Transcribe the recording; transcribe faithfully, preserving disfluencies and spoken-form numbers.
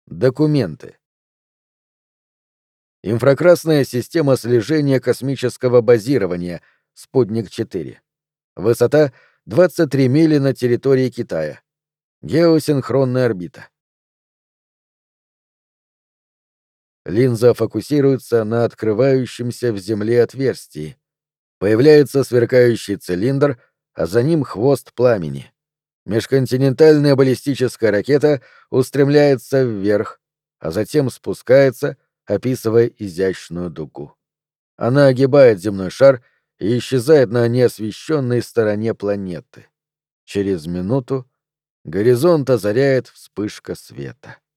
Документы. Инфракрасная система слежения космического базирования «Спутник-четыре». Высота — двадцать три мили над территорией Китая. Геосинхронная орбита. Линза фокусируется на открывающемся в Земле отверстии. Появляется сверкающий цилиндр, а за ним хвост пламени. Межконтинентальная баллистическая ракета устремляется вверх, а затем спускается, описывая изящную дугу. Она огибает земной шар и исчезает на неосвещенной стороне планеты. Через минуту горизонт озаряет вспышка света.